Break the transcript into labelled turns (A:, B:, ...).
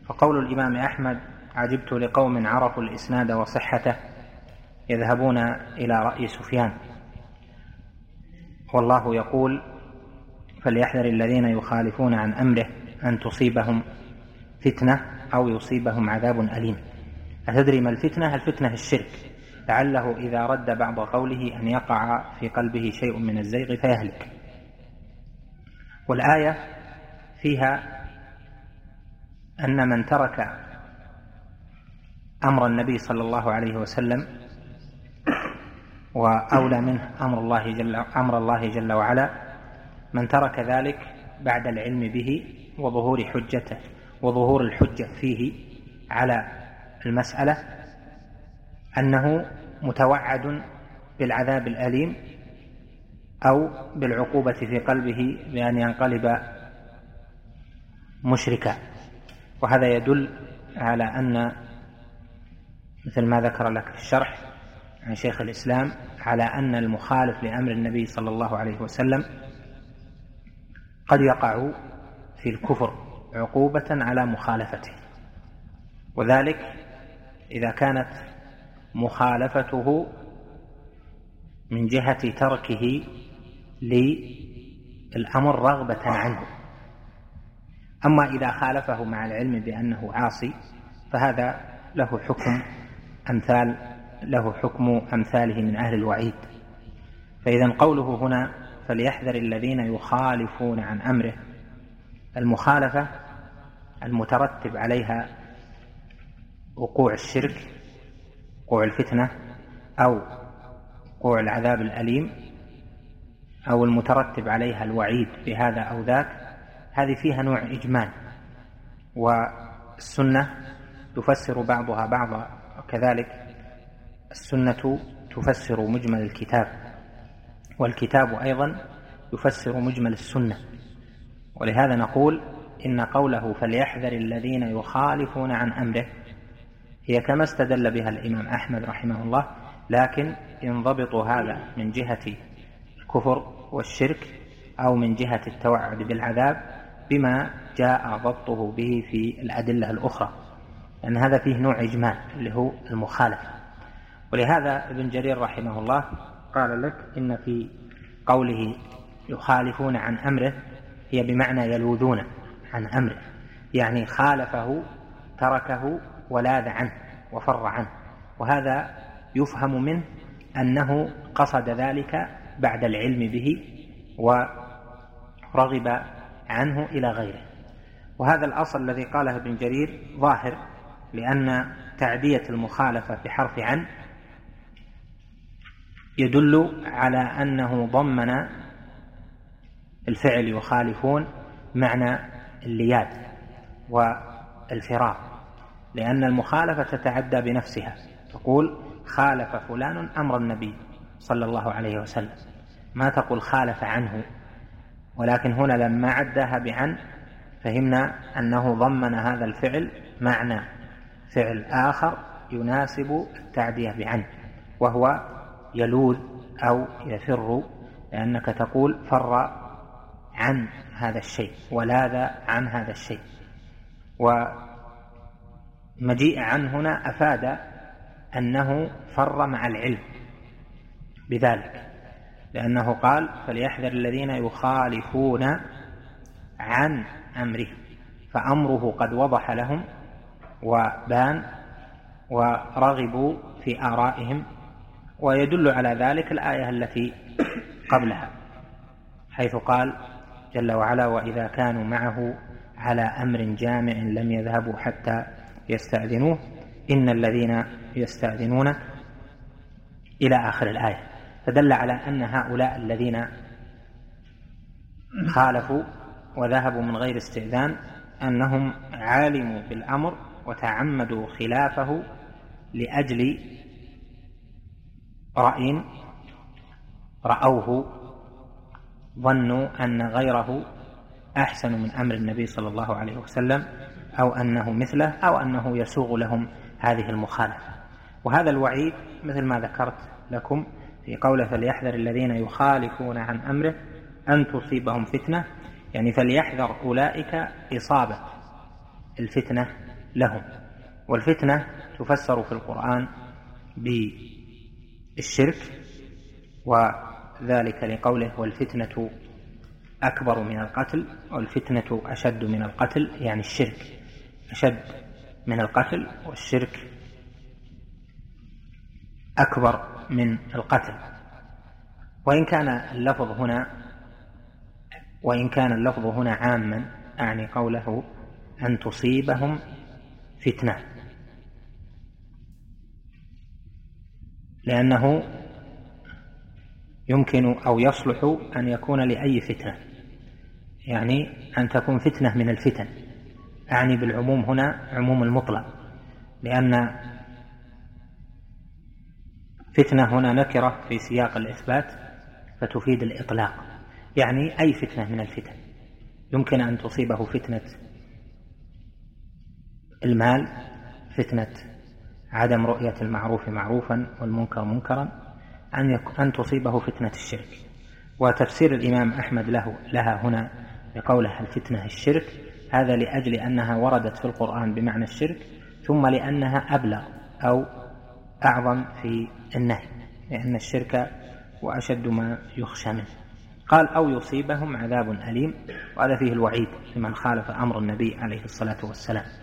A: فقول الإمام أحمد: عجبت لقوم عرفوا الإسناد وصحته يذهبون إلى رأي سفيان، والله يقول: فليحذر الذين يخالفون عن أمره أن تصيبهم فتنة أو يصيبهم عذاب أليم. أتدري ما الفتنة؟ الفتنة الشرك، لعله إذا رد بعض قوله أن يقع في قلبه شيء من الزيغ فيهلك. والآية فيها أن من ترك أمر النبي صلى الله عليه وسلم وأولى منه أمر الله جل وعلا، من ترك ذلك بعد العلم به وظهور حجته وظهور الحجة فيه على المسألة أنه متوعد بالعذاب الأليم أو بالعقوبة في قلبه بأن ينقلب مشركا. وهذا يدل على أن، مثل ما ذكر لك في الشرح عن شيخ الإسلام، على أن المخالف لأمر النبي صلى الله عليه وسلم قد يقع في الكفر عقوبة على مخالفته، وذلك إذا كانت مخالفته من جهة تركه للأمر رغبة عنه. أما إذا خالفه مع العلم بأنه عاصي فهذا له حكم أمثاله من أهل الوعيد. فإذا قوله هنا: فليحذر الذين يخالفون عن أمره، المخالفة المترتب عليها وقوع الشرك، وقوع الفتنة، أو وقوع العذاب الأليم، أو المترتب عليها الوعيد بهذا أو ذاك، هذه فيها نوع إجمال، والسنة تفسر بعضها بعضا، وكذلك السنة تفسر مجمل الكتاب، والكتاب أيضا يفسر مجمل السنة. ولهذا نقول إن قوله فليحذر الذين يخالفون عن أمره هي كما استدل بها الإمام أحمد رحمه الله، لكن ينضبط هذا من جهة الكفر والشرك أو من جهة التوعد بالعذاب بما جاء ضبطه به في الأدلة الأخرى، لأن هذا فيه نوع إجمال اللي هو المخالفة. ولهذا ابن جرير رحمه الله قال لك إن في قوله يخالفون عن أمره هي بمعنى يلوذون عن أمره، يعني خالفه، تركه ولاذ عنه وفر عنه، وهذا يفهم منه أنه قصد ذلك بعد العلم به ورغب عنه إلى غيره. وهذا الأصل الذي قاله ابن جرير ظاهر، لأن تعدية المخالفة بحرف عن يدل على أنه ضمن الفعل يخالفون معنى اللياذ والفرار، لأن المخالفة تتعدى بنفسها، تقول خالف فلان أمر النبي صلى الله عليه وسلم، ما تقول خالف عنه. ولكن هنا لما عداها بعن فهمنا أنه ضمن هذا الفعل معنى فعل آخر يناسب التعدية بعن، وهو يلوذ أو يفر، لأنك تقول فر عن هذا الشيء ولاذ عن هذا الشيء. ومجيء عن هنا أفاد أنه فر مع العلم بذلك، لأنه قال فليحذر الذين يخالفون عن أمره، فأمره قد وضح لهم وبان ورغبوا في آرائهم. ويدل على ذلك الآية التي قبلها، حيث قال جل وعلا: وإذا كانوا معه على أمر جامع لم يذهبوا حتى يستأذنوه إن الذين يستأذنونك إلى آخر الآية. فدل على أن هؤلاء الذين خالفوا وذهبوا من غير استئذان أنهم عالموا بالأمر وتعمدوا خلافه لأجل رأي رأوه، ظنوا أن غيره أحسن من أمر النبي صلى الله عليه وسلم، أو أنه مثله، أو أنه يسوغ لهم هذه المخالفة. وهذا الوعيد مثل ما ذكرت لكم في قوله فليحذر الذين يخالفون عن أمره أن تصيبهم فتنة، يعني فليحذر أولئك إصابة الفتنة لهم. والفتنة تفسر في القرآن بالشرك، وذلك لقوله والفتنة أكبر من القتل، والفتنة أشد من القتل، يعني الشرك أشد من القتل والشرك أكبر من القتل. وإن كان اللفظ هنا عاما، أعني قوله أن تصيبهم فتنة، لأنه يمكن أو يصلح أن يكون لأي فتنة، يعني أن تكون فتنة من الفتن، أعني بالعموم هنا عموم المطلق، لأن فتنة هنا نكرة في سياق الإثبات فتفيد الإطلاق، يعني أي فتنة من الفتن. يمكن أن تصيبه فتنة المال، فتنة عدم رؤية المعروف معروفا والمنكر منكرا، أن تصيبه فتنة الشرك. وتفسير الإمام أحمد لها هنا بقوله الفتنة الشرك، هذا لأجل أنها وردت في القرآن بمعنى الشرك، ثم لأنها أبلغ أو أعظم في النهي، لأن الشرك وأشد ما يخشى منه. قال أو يصيبهم عذاب أليم، وهذا فيه الوعيد لمن خالف أمر النبي عليه الصلاة والسلام.